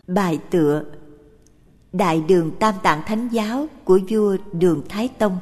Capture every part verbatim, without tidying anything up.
Bài tựa: Đại Đường Tam Tạng Thánh Giáo của vua Đường Thái Tông.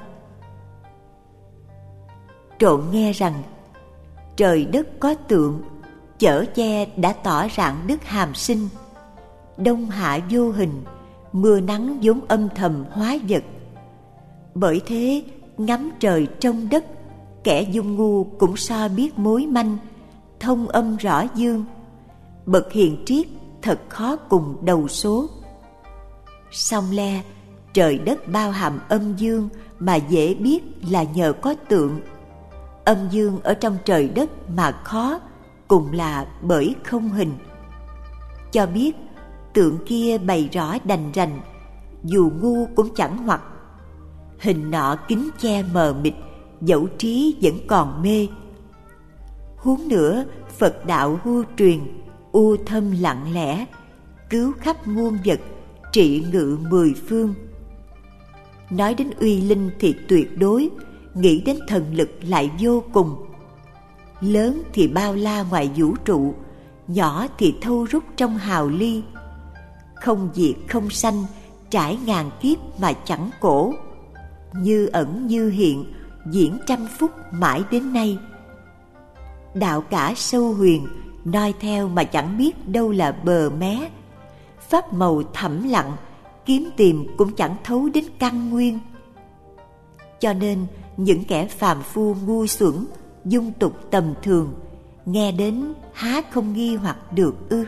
Trộn nghe rằng trời đất có tượng, chở che đã tỏ rạng đức hàm sinh. Đông hạ vô hình, mưa nắng vốn âm thầm hóa vật. Bởi thế ngắm trời trong đất, kẻ dung ngu cũng so biết mối manh, thông âm rõ dương. Bậc hiền triết thật khó cùng đầu số. Song le trời đất bao hàm âm dương mà dễ biết là nhờ có tượng. Âm dương ở trong trời đất mà khó, cùng là bởi không hình. Cho biết tượng kia bày rõ đành rành, dù ngu cũng chẳng hoặc. Hình nọ kín che mờ mịt, dẫu trí vẫn còn mê. Huống nữa Phật đạo hưu truyền, u thâm lặng lẽ, cứu khắp muôn vật, trị ngự mười phương. Nói đến uy linh thì tuyệt đối, nghĩ đến thần lực lại vô cùng. Lớn thì bao la ngoài vũ trụ, nhỏ thì thâu rút trong hào ly. Không diệt không sanh, trải ngàn kiếp mà chẳng cổ. Như ẩn như hiện, diễn trăm phút mãi đến nay. Đạo cả sâu huyền, noi theo mà chẳng biết đâu là bờ mé. Pháp màu thẳm lặng, kiếm tìm cũng chẳng thấu đến căn nguyên. Cho nên những kẻ phàm phu ngu xuẩn, dung tục tầm thường, nghe đến há không nghi hoặc được ư?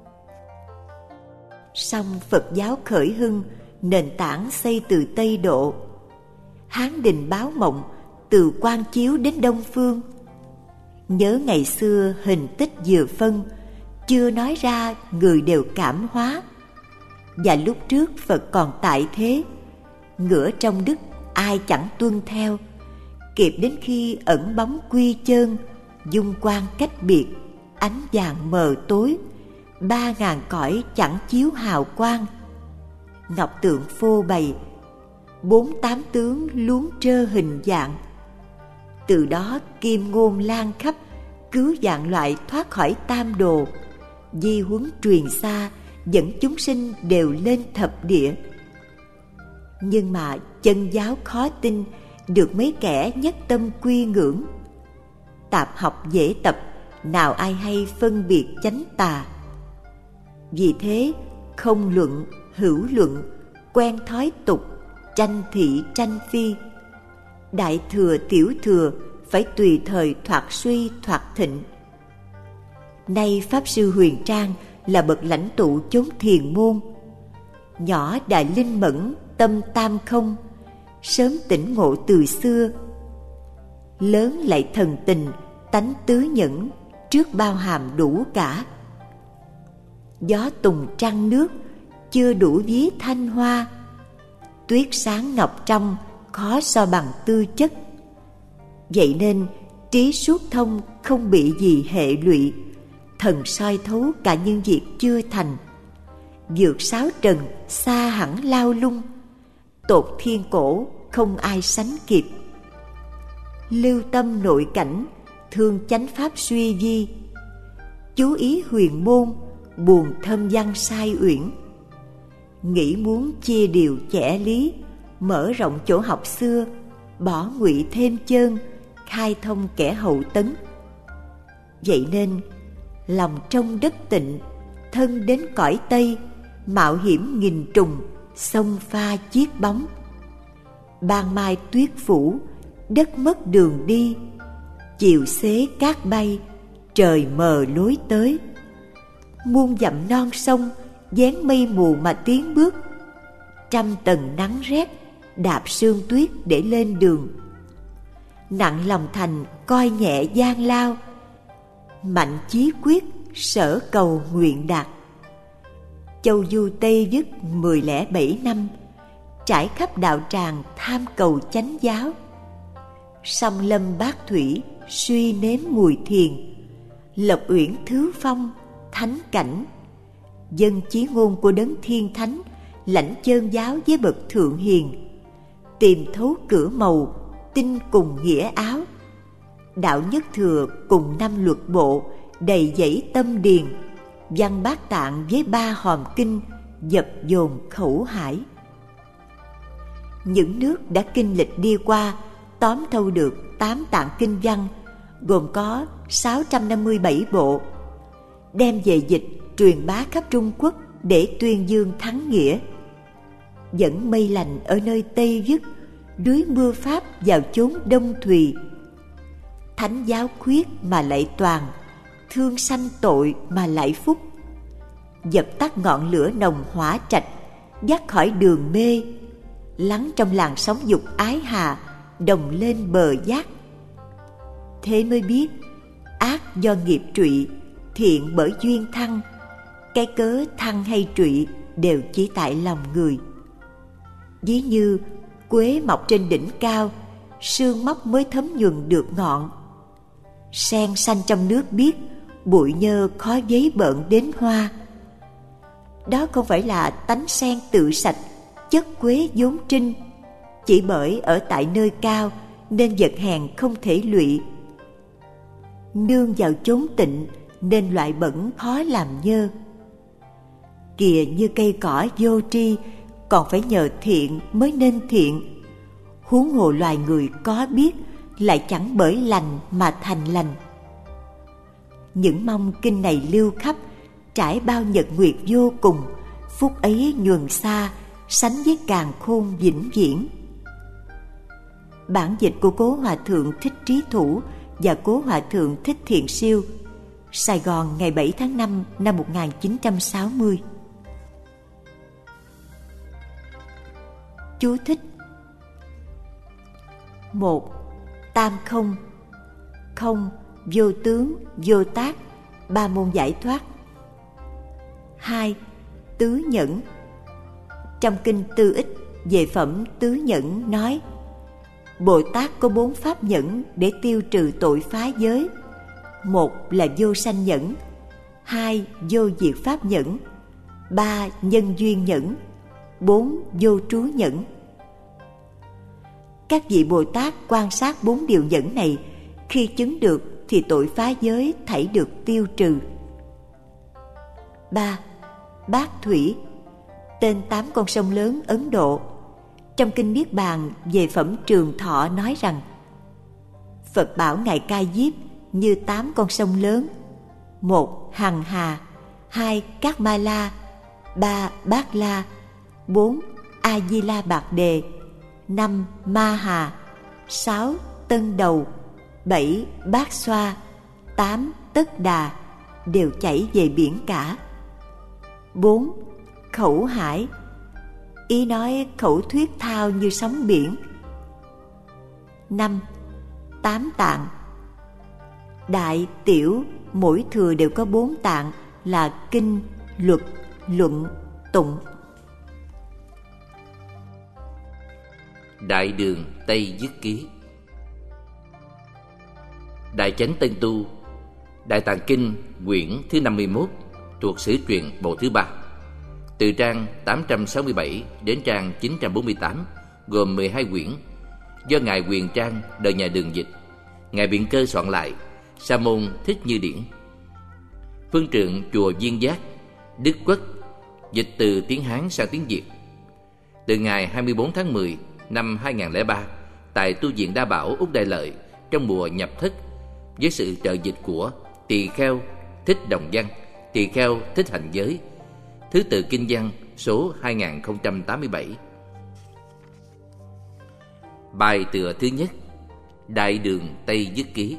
Song Phật giáo khởi hưng, nền tảng xây từ Tây Độ. Hán Đình báo mộng, từ Quan Chiếu đến Đông Phương. Nhớ ngày xưa hình tích vừa phân, chưa nói ra người đều cảm hóa. Và lúc trước Phật còn tại thế, ngửa trong đức ai chẳng tuân theo. Kịp đến khi ẩn bóng quy chơn, dung quang cách biệt, ánh vàng mờ tối, ba ngàn cõi chẳng chiếu hào quang. Ngọc tượng phô bày, bốn tám tướng luống trơ hình dạng. Từ đó kim ngôn lan khắp, cứu vạn loại thoát khỏi tam đồ. Di huấn truyền xa, dẫn chúng sinh đều lên thập địa. Nhưng mà chân giáo khó tin, được mấy kẻ nhất tâm quy ngưỡng. Tạp học dễ tập, nào ai hay phân biệt chánh tà. Vì thế không luận, hữu luận, quen thói tục, tranh thị tranh phi. Đại thừa tiểu thừa phải tùy thời thoạt suy thoạt thịnh. Nay Pháp Sư Huyền Trang là bậc lãnh tụ chốn thiền môn. Nhỏ đại linh mẫn, tâm tam không, sớm tỉnh ngộ từ xưa. Lớn lại thần tình, tánh tứ nhẫn, trước bao hàm đủ cả. Gió tùng trăng nước, chưa đủ ví thanh hoa. Tuyết sáng ngọc trong, khó so bằng tư chất. Vậy nên trí suốt thông, không bị gì hệ lụy. Thần soi thấu cả những việc chưa thành. Vượt sáu trần, xa hẳn lao lung. Tột thiên cổ, không ai sánh kịp. Lưu tâm nội cảnh, thương chánh pháp suy di. Chú ý huyền môn, buồn thâm văn sai uyển. Nghĩ muốn chia điều chẻ lý, mở rộng chỗ học xưa, bỏ ngụy thêm chơn, khai thông kẻ hậu tấn. Vậy nên lòng trong đất tịnh, thân đến cõi Tây, mạo hiểm nghìn trùng, sông pha chiết bóng. Ban mai tuyết phủ, đất mất đường đi, chiều xế cát bay, trời mờ lối tới. Muôn dặm non sông, dáng mây mù mà tiến bước. Trăm tầng nắng rét, đạp sương tuyết để lên đường. Nặng lòng thành, coi nhẹ gian lao. Mạnh chí quyết, sở cầu nguyện đạt. Châu du Tây dứt mười lẻ bảy năm, trải khắp đạo tràng tham cầu chánh giáo. Song lâm bát thủy, suy nếm mùi thiền. Lộc uyển thứ phong, thánh cảnh. Dân chí ngôn của đấng thiên thánh, lãnh chơn giáo với bậc thượng hiền. Tìm thấu cửa màu, tin cùng nghĩa áo. Đạo nhất thừa cùng năm luật bộ, đầy dẫy tâm điền. Văn Bát Tạng với ba hòm kinh dập dồn khẩu hải. Những nước đã kinh lịch đi qua tóm thâu được tám tạng kinh văn, gồm có sáu trăm năm mươi bảy bộ, đem về dịch truyền bá khắp Trung Quốc để tuyên dương thắng nghĩa. Dẫn mây lành ở nơi Tây Dứt, rưới mưa Pháp vào chốn Đông Thùy. Thánh giáo khuyết mà lại toàn, thương sanh tội mà lại phúc. Dập tắt ngọn lửa nồng hỏa trạch, dắt khỏi đường mê, lắng trong làn sóng dục ái hà, đồng lên bờ giác. Thế mới biết ác do nghiệp trụy, thiện bởi duyên thăng. Cái cớ thăng hay trụy đều chỉ tại lòng người. Ví như quế mọc trên đỉnh cao, sương móc mới thấm nhuần được ngọn. Sen xanh trong nước biếc, bụi nhơ khó giấy bợn đến hoa. Đó không phải là tánh sen tự sạch, chất quế vốn trinh. Chỉ bởi ở tại nơi cao nên vật hèn không thể lụy. Nương vào chốn tịnh nên loại bẩn khó làm nhơ. Kìa như cây cỏ vô tri, còn phải nhờ thiện mới nên thiện. Huống hồ loài người có biết, lại chẳng bởi lành mà thành lành. Những mong kinh này lưu khắp, trải bao nhật nguyệt vô cùng. Phúc ấy nhuần xa, sánh với càn khôn vĩnh viễn. Bản dịch của Cố Hòa Thượng Thích Trí Thủ và Cố Hòa Thượng Thích Thiện Siêu, Sài Gòn ngày bảy tháng năm năm một nghìn chín trăm sáu mươi. Chú thích. Một. Tam không. Không, vô tướng, vô tác, ba môn giải thoát. Hai. Tứ nhẫn. Trong kinh Tư Ích về phẩm tứ nhẫn nói: Bồ Tát có bốn pháp nhẫn để tiêu trừ tội phá giới. Một là vô sanh nhẫn, hai vô diệt pháp nhẫn, ba nhân duyên nhẫn, bốn vô trú nhẫn. Các vị Bồ Tát quan sát bốn điều nhẫn này, khi chứng được thì tội phá giới thảy được tiêu trừ. Ba. Bát thủy, tên tám con sông lớn Ấn Độ. Trong kinh Niết Bàn về phẩm Trường Thọ nói rằng: Phật bảo Ngài Ca Diếp như tám con sông lớn: một Hằng Hà, hai Cát Ma La, ba Bát La, bốn A Di La Bạc Đề, năm Ma Hà, sáu Tân Đầu, bảy Bát Xoa, tám Tất Đà, đều chảy về biển cả. Bốn. Khẩu hải, ý nói khẩu thuyết thao như sóng biển. Năm. Tám tạng. Đại, tiểu, mỗi thừa đều có bốn tạng là kinh, luật, luận, tụng. Đại Đường Tây Dứt Ký. Đại Chánh Tân Tu, Đại Tạng Kinh quyển thứ năm mươi mốt, thuộc Sử Truyện bộ thứ ba, từ trang tám trăm sáu mươi bảy đến trang chín trăm bốn mươi tám, gồm mười hai quyển, do Ngài Huyền Trang đời nhà Đường dịch, Ngài Biện Cơ soạn lại, Sa môn Thích Như Điển. Phương trượng chùa Viên Giác, Đức Quốc, dịch từ tiếng Hán sang tiếng Việt. Từ ngày hai mươi bốn tháng mười năm hai nghìn không trăm lẻ ba, tại tu viện Đa Bảo Úc Đại Lợi, trong mùa nhập thất, với sự trợ dịch của Tỳ Kheo Thích Đồng Văn, Tỳ Kheo Thích Hành Giới, thứ tự kinh văn số hai nghìn không trăm tám mươi bảy. Bài tựa thứ nhất: Đại Đường Tây Dứt Ký.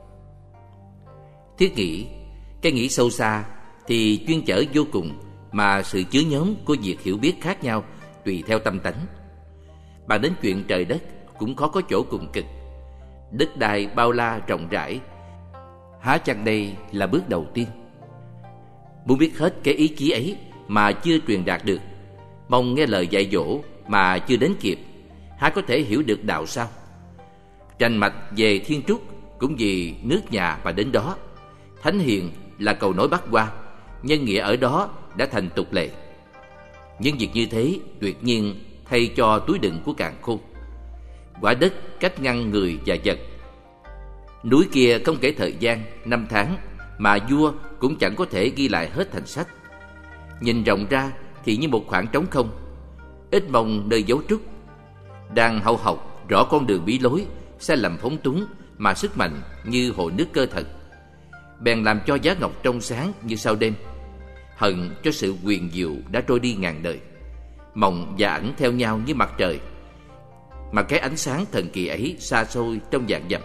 Thiết nghĩ, cái nghĩ sâu xa thì chuyên chở vô cùng, mà sự chứa nhóm của việc hiểu biết khác nhau tùy theo tâm tánh. Bàn đến chuyện trời đất cũng khó có chỗ cùng cực. Đất đai bao la rộng rãi, há chăng đây là bước đầu tiên? Muốn biết hết cái ý chí ấy mà chưa truyền đạt được, mong nghe lời dạy dỗ mà chưa đến kịp, há có thể hiểu được đạo sao? Tranh mạch về thiên trúc cũng vì nước nhà mà đến đó. Thánh hiền là cầu nối bắt qua, nhân nghĩa ở đó đã thành tục lệ. Những việc như thế tuyệt nhiên thay cho túi đựng của càn khôn. Quả đất cách ngăn người và vật. Núi kia không kể thời gian, năm tháng, mà vua cũng chẳng có thể ghi lại hết thành sách. Nhìn rộng ra thì như một khoảng trống không, ít mong nơi dấu trúc. Đang hậu học rõ con đường bí lối, sai lầm phóng túng, mà sức mạnh như hồ nước cơ thật, bèn làm cho giá ngọc trong sáng như sao đêm. Hận cho sự quyền diệu đã trôi đi ngàn đời, mộng và ảnh theo nhau như mặt trời, mà cái ánh sáng thần kỳ ấy xa xôi trong vạn dặm.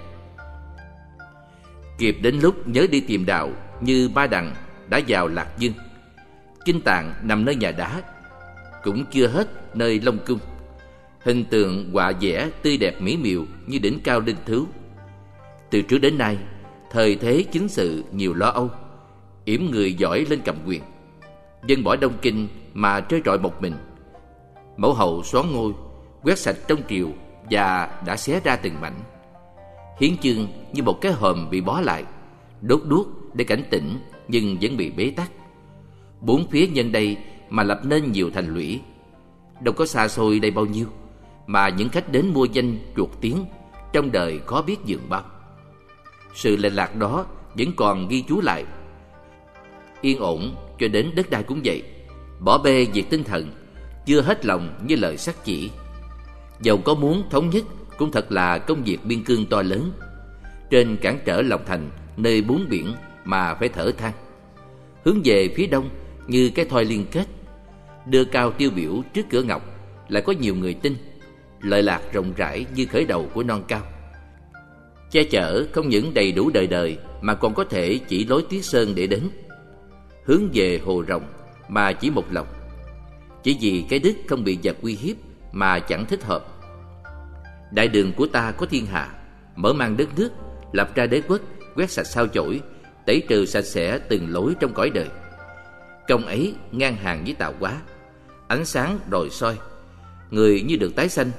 Kịp đến lúc nhớ đi tìm đạo, như Ba Đằng đã vào Lạc Dương. Kinh tạng nằm nơi nhà đá, cũng chưa hết nơi Long Cung. Hình tượng họa vẽ tươi đẹp mỹ miều như đỉnh cao linh thứu. Từ trước đến nay, thời thế chính sự nhiều lo âu, yểm người giỏi lên cầm quyền, dân bỏ Đông Kinh mà trơ trọi một mình. Mẫu hậu soán ngôi, quét sạch trong triều và đã xé ra từng mảnh. Hiến chương như một cái hòm bị bó lại, đốt đuốc để cảnh tỉnh nhưng vẫn bị bế tắc. Bốn phía nhân đây mà lập nên nhiều thành lũy, đâu có xa xôi đây bao nhiêu, mà những khách đến mua danh chuột tiếng trong đời khó biết dường bao. Sự lệch lạc đó vẫn còn ghi chú lại. Yên ổn cho đến đất đai cũng vậy, bỏ bê việc tinh thần, chưa hết lòng như lời sắc chỉ. Dầu có muốn thống nhất cũng thật là công việc biên cương to lớn. Trên cản trở lòng thành nơi bốn biển mà phải thở than. Hướng về phía đông như cái thoi liên kết, đưa cao tiêu biểu trước cửa ngọc, lại có nhiều người tin. Lợi lạc rộng rãi như khởi đầu của non cao, che chở không những đầy đủ đời đời mà còn có thể chỉ lối tuyết sơn để đến. Hướng về hồ rộng mà chỉ một lòng, chỉ vì cái đức không bị vật uy hiếp mà chẳng thích hợp. Đại đường của ta có thiên hạ, mở mang đất nước, lập ra đế quốc, quét sạch sao chổi, tẩy trừ sạch sẽ từng lối trong cõi đời. Công ấy ngang hàng với tạo hóa, ánh sáng đồi soi, người như được tái sanh.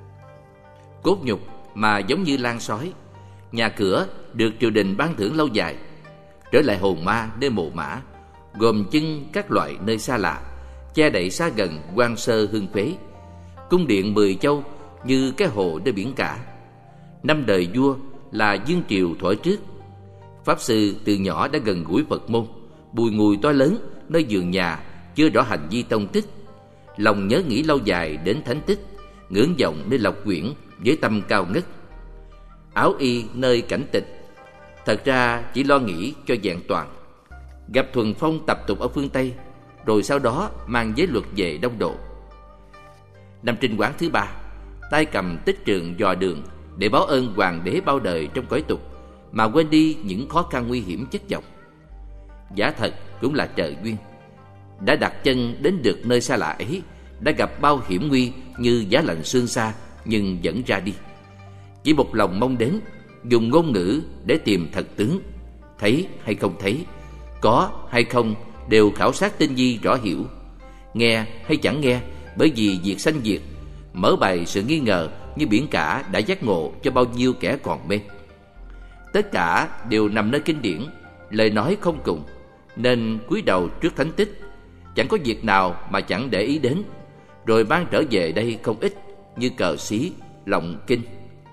Cốt nhục mà giống như lan sói, nhà cửa được triều đình ban thưởng lâu dài, trở lại hồn ma nơi mồ mã, gồm chân các loại nơi xa lạ, che đậy xa gần hoang sơ hương phế. Cung điện mười châu như cái hồ nơi biển cả. Năm đời vua là Dương Triều thuở trước, pháp sư từ nhỏ đã gần gũi Phật môn, bùi ngùi to lớn nơi vườn nhà chưa rõ hành vi tông tích. Lòng nhớ nghĩ lâu dài đến thánh tích, ngưỡng vọng nơi lộc quyển với tâm cao ngất. Áo y nơi cảnh tịch, thật ra chỉ lo nghĩ cho vẹn toàn. Gặp thuần phong tập tục ở phương Tây, rồi sau đó mang giới luật về Đông Độ. Năm Trinh Quán thứ ba, tay cầm tích trường dò đường để báo ơn hoàng đế bao đời trong cõi tục, mà quên đi những khó khăn nguy hiểm chất chồng. Giả thật cũng là trời duyên, đã đặt chân đến được nơi xa lạ ấy, đã gặp bao hiểm nguy như giá lạnh sương xa, nhưng vẫn ra đi. Chỉ một lòng mong đến, dùng ngôn ngữ để tìm thật tướng. Thấy hay không thấy, có hay không đều khảo sát tinh vi rõ hiểu. Nghe hay chẳng nghe, bởi vì việc sanh diệt, mở bày sự nghi ngờ như biển cả đã giác ngộ cho bao nhiêu kẻ còn mê. Tất cả đều nằm nơi kinh điển, lời nói không cùng, nên cúi đầu trước thánh tích, chẳng có việc nào mà chẳng để ý đến, rồi mang trở về đây không ít như cờ xí, lọng kinh.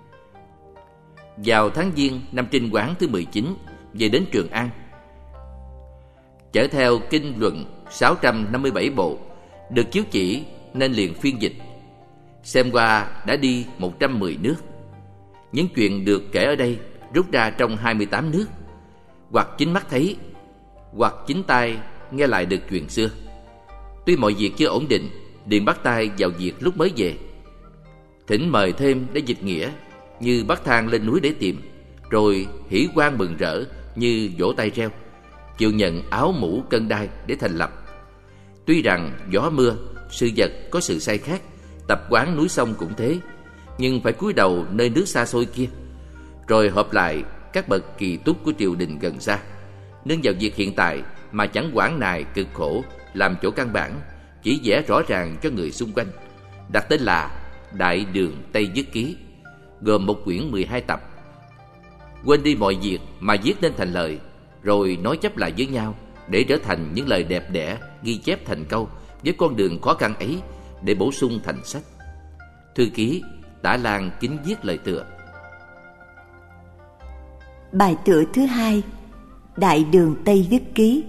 Vào tháng Giêng năm Trinh Quán thứ mười chín, về đến Trường An, chở theo kinh luận sáu trăm năm mươi bảy bộ, được chiếu chỉ nên liền phiên dịch. Xem qua đã đi một trăm mười nước. Những chuyện được kể ở đây rút ra trong hai mươi tám nước, hoặc chính mắt thấy, hoặc chính tai nghe lại được chuyện xưa. Tuy mọi việc chưa ổn định, liền bắt tay vào việc lúc mới về. Thỉnh mời thêm để dịch nghĩa, như bắt thang lên núi để tìm, rồi hỉ hoan mừng rỡ như vỗ tay reo, chịu nhận áo mũ cân đai để thành lập. Tuy rằng gió mưa, sự vật có sự sai khác, tập quán núi sông cũng thế, nhưng phải cúi đầu nơi nước xa xôi kia, rồi hợp lại các bậc kỳ túc của triều đình gần xa, nương vào việc hiện tại mà chẳng quản nài cực khổ làm chỗ căn bản, chỉ vẽ rõ ràng cho người xung quanh, đặt tên là Đại Đường Tây Nhất Ký, gồm một quyển mười hai tập. Quên đi mọi việc mà viết nên thành lời, rồi nói chấp lại với nhau để trở thành những lời đẹp đẽ, ghi chép thành câu với con đường khó khăn ấy để bổ sung thành sách. Thư ký Tả Lan kính viết lời tựa. Bài tựa thứ hai. Đại Đường Tây Viết Ký.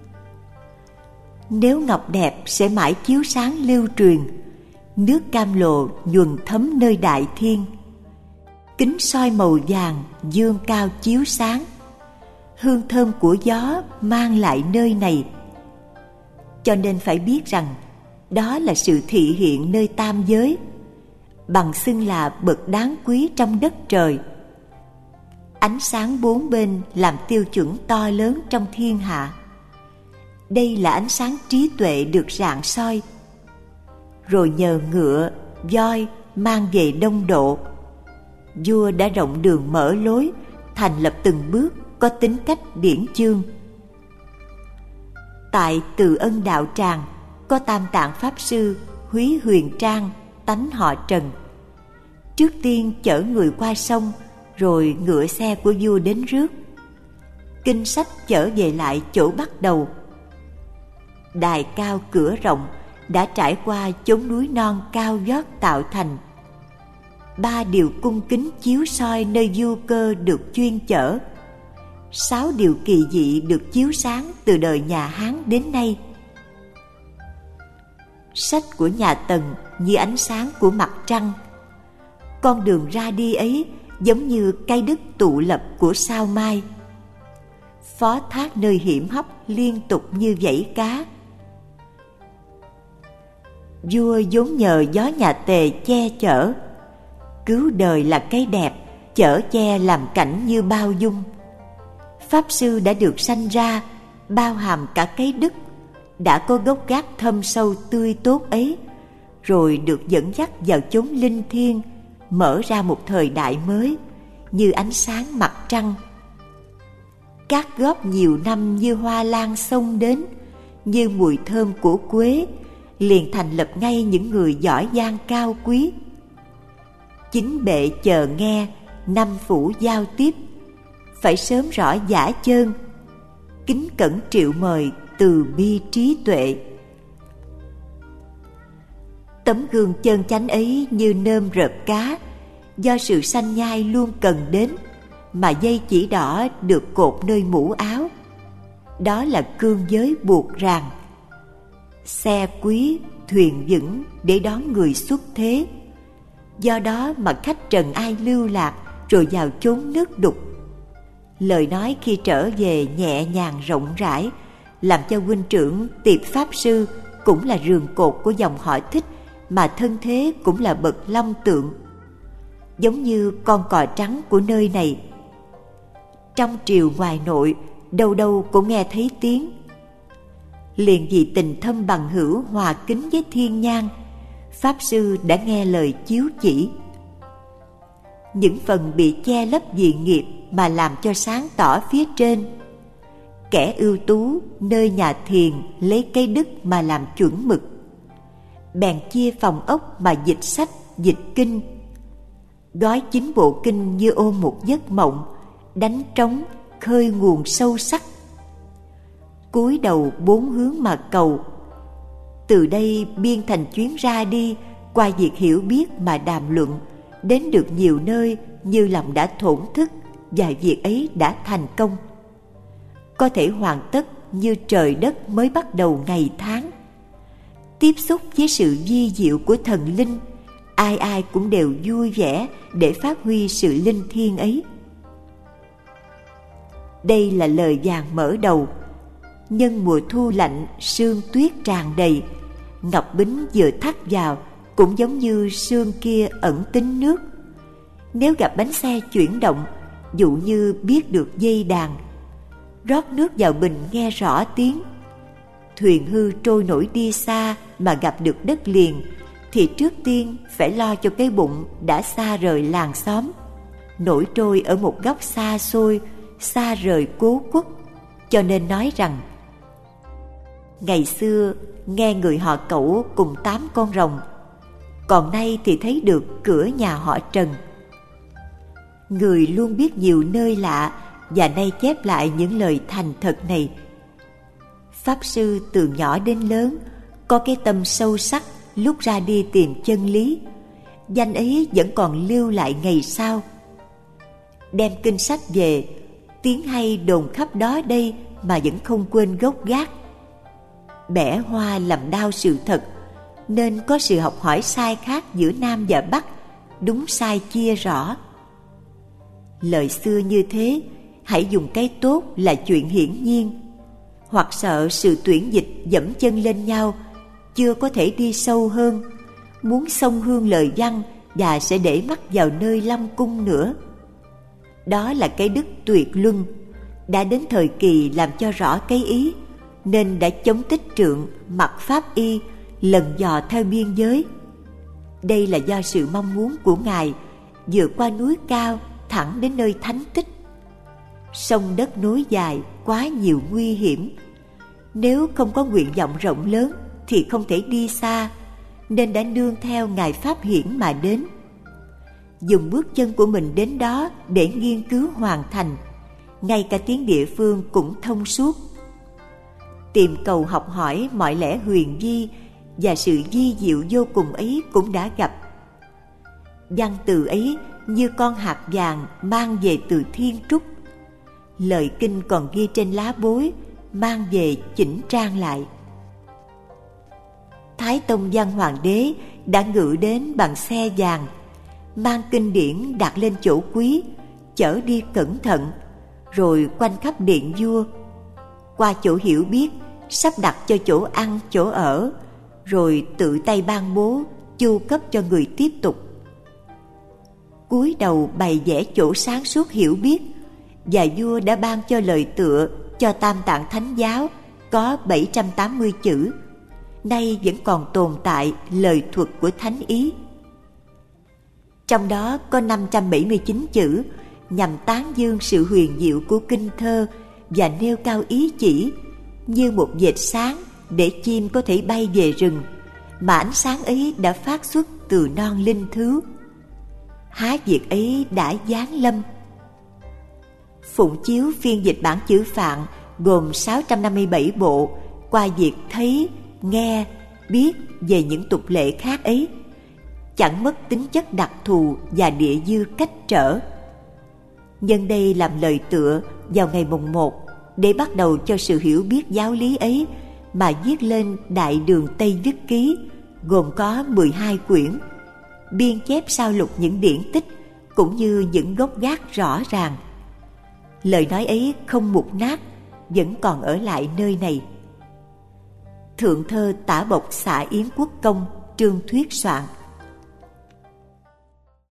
Nếu ngọc đẹp sẽ mãi chiếu sáng lưu truyền, nước cam lộ nhuần thấm nơi đại thiên. Kính soi màu vàng dương cao chiếu sáng, hương thơm của gió mang lại nơi này. Cho nên phải biết rằng đó là sự thị hiện nơi tam giới, bằng xưng là bậc đáng quý trong đất trời. Ánh sáng bốn bên làm tiêu chuẩn to lớn trong thiên hạ. Đây là ánh sáng trí tuệ được rạng soi, rồi nhờ ngựa, voi mang về đông độ. Vua đã rộng đường mở lối, thành lập từng bước có tính cách điển chương. Tại Từ Ân Đạo Tràng có Tam Tạng Pháp Sư Húy Huyền Trang, tánh họ Trần. Trước tiên chở người qua sông, rồi ngựa xe của vua đến rước. Kinh sách chở về lại chỗ bắt đầu. Đài cao cửa rộng đã trải qua chốn núi non cao vót tạo thành. Ba điều cung kính chiếu soi nơi vua cơ được chuyên chở. Sáu điều kỳ dị được chiếu sáng từ đời nhà Hán đến nay. Sách của nhà Tần như ánh sáng của mặt trăng. Con đường ra đi ấy giống như cây đức tụ lập của sao mai. Phó thác nơi hiểm hóc liên tục như vảy cá. Vua vốn nhờ gió nhà Tề che chở, cứu đời là cái đẹp, chở che làm cảnh như bao dung. Pháp sư đã được sanh ra, bao hàm cả cái đức, đã có gốc gác thâm sâu tươi tốt ấy, rồi được dẫn dắt vào chốn linh thiêng, mở ra một thời đại mới, như ánh sáng mặt trăng. Các góp nhiều năm như hoa lan xông đến, như mùi thơm của quế, liền thành lập ngay những người giỏi giang cao quý. Chính bệ chờ nghe, năm phủ giao tiếp, phải sớm rõ giả chơn, kính cẩn triệu mời từ bi trí tuệ. Tấm gương chân chánh ấy như nơm rợp cá, do sự sanh nhai luôn cần đến, mà dây chỉ đỏ được cột nơi mũ áo. Đó là cương giới buộc ràng. Xe quý, thuyền vững để đón người xuất thế. Do đó mà khách trần ai lưu lạc, rồi vào chốn nước đục. Lời nói khi trở về nhẹ nhàng rộng rãi, làm cho huynh trưởng Tiệp Pháp Sư cũng là rường cột của dòng họ Thích, mà thân thế cũng là bậc long tượng, giống như con cò trắng của nơi này. Trong triều ngoài nội, đâu đâu cũng nghe thấy tiếng. Liền vì tình thâm bằng hữu hòa kính với thiên nhang, Pháp Sư đã nghe lời chiếu chỉ. Những phần bị che lấp vì nghiệp mà làm cho sáng tỏ phía trên. Kẻ ưu tú nơi nhà thiền lấy cây đức mà làm chuẩn mực. Bèn chia phòng ốc mà dịch sách, dịch kinh. Gói chính bộ kinh như ôm một giấc mộng, đánh trống, khơi nguồn sâu sắc. Cúi đầu bốn hướng mà cầu. Từ đây biên thành chuyến ra đi, qua việc hiểu biết mà đàm luận, đến được nhiều nơi như lòng đã thổn thức, và việc ấy đã thành công. Có thể hoàn tất như trời đất mới bắt đầu ngày tháng. Tiếp xúc với sự vi diệu của thần linh, ai ai cũng đều vui vẻ để phát huy sự linh thiêng ấy. Đây là lời vàng mở đầu. Nhân mùa thu lạnh, sương tuyết tràn đầy, ngọc bính vừa thắt vào cũng giống như sương kia ẩn tính nước. Nếu gặp bánh xe chuyển động, dụ như biết được dây đàn, rót nước vào bình nghe rõ tiếng. Thuyền hư trôi nổi đi xa mà gặp được đất liền, thì trước tiên phải lo cho cái bụng đã xa rời làng xóm, nổi trôi ở một góc xa xôi, xa rời cố quốc. Cho nên nói rằng, ngày xưa nghe người họ Cẩu cùng tám con rồng, còn nay thì thấy được cửa nhà họ Trần. Người luôn biết nhiều nơi lạ, và nay chép lại những lời thành thật này. Pháp Sư từ nhỏ đến lớn có cái tâm sâu sắc, lúc ra đi tìm chân lý, danh ấy vẫn còn lưu lại ngày sau. Đem kinh sách về, tiếng hay đồn khắp đó đây mà vẫn không quên gốc gác. Bẻ hoa làm đau sự thật, nên có sự học hỏi sai khác giữa Nam và Bắc, đúng sai chia rõ. Lời xưa như thế, hãy dùng cái tốt là chuyện hiển nhiên, hoặc sợ sự tuyển dịch dẫm chân lên nhau, chưa có thể đi sâu hơn, muốn xông hương lời văn và sẽ để mắt vào nơi Long Cung nữa. Đó là cái đức tuyệt luân, đã đến thời kỳ làm cho rõ cái ý, nên đã chống tích trượng, mặc pháp y, lần dò theo biên giới. Đây là do sự mong muốn của Ngài vượt qua núi cao thẳng đến nơi thánh tích. Sông đất nối dài, quá nhiều nguy hiểm. Nếu không có nguyện vọng rộng lớn thì không thể đi xa, nên đã nương theo Ngài Pháp Hiển mà đến. Dùng bước chân của mình đến đó để nghiên cứu hoàn thành, ngay cả tiếng địa phương cũng thông suốt. Tìm cầu học hỏi mọi lẽ huyền vi và sự vi diệu vô cùng ấy cũng đã gặp. Văn từ ấy như con hạt vàng mang về từ thiên trúc. Lời kinh còn ghi trên lá bối, mang về chỉnh trang lại. Thái Tông Văn Hoàng đế đã ngự đến bằng xe vàng, mang kinh điển đặt lên chỗ quý, chở đi cẩn thận, rồi quanh khắp điện vua. Qua chỗ hiểu biết, sắp đặt cho chỗ ăn, chỗ ở, rồi tự tay ban bố, chu cấp cho người tiếp tục. Cúi đầu bày vẽ chỗ sáng suốt hiểu biết, và vua đã ban cho lời tựa cho Tam Tạng Thánh Giáo có bảy trăm tám mươi chữ, nay vẫn còn tồn tại lời thuật của Thánh Ý. Trong đó có năm trăm bảy mươi chín chữ nhằm tán dương sự huyền diệu của kinh thơ và nêu cao ý chỉ, như một vệt sáng để chim có thể bay về rừng, mà ánh sáng ấy đã phát xuất từ non linh thứ. Há việc ấy đã giáng lâm. Phụng chiếu phiên dịch bản chữ Phạn gồm sáu trăm năm mươi bảy bộ, qua việc thấy, nghe, biết về những tục lệ khác ấy, chẳng mất tính chất đặc thù và địa dư cách trở. Nhân đây làm lời tựa vào ngày mùng một để bắt đầu cho sự hiểu biết giáo lý ấy, mà viết lên Đại Đường Tây Đức Ký, gồm có mười hai quyển, biên chép sao lục những điển tích cũng như những gốc gác rõ ràng. Lời nói ấy không mục nát, vẫn còn ở lại nơi này. Thượng thơ Tả Bộc Xạ Yến Quốc Công Trương Thuyết soạn.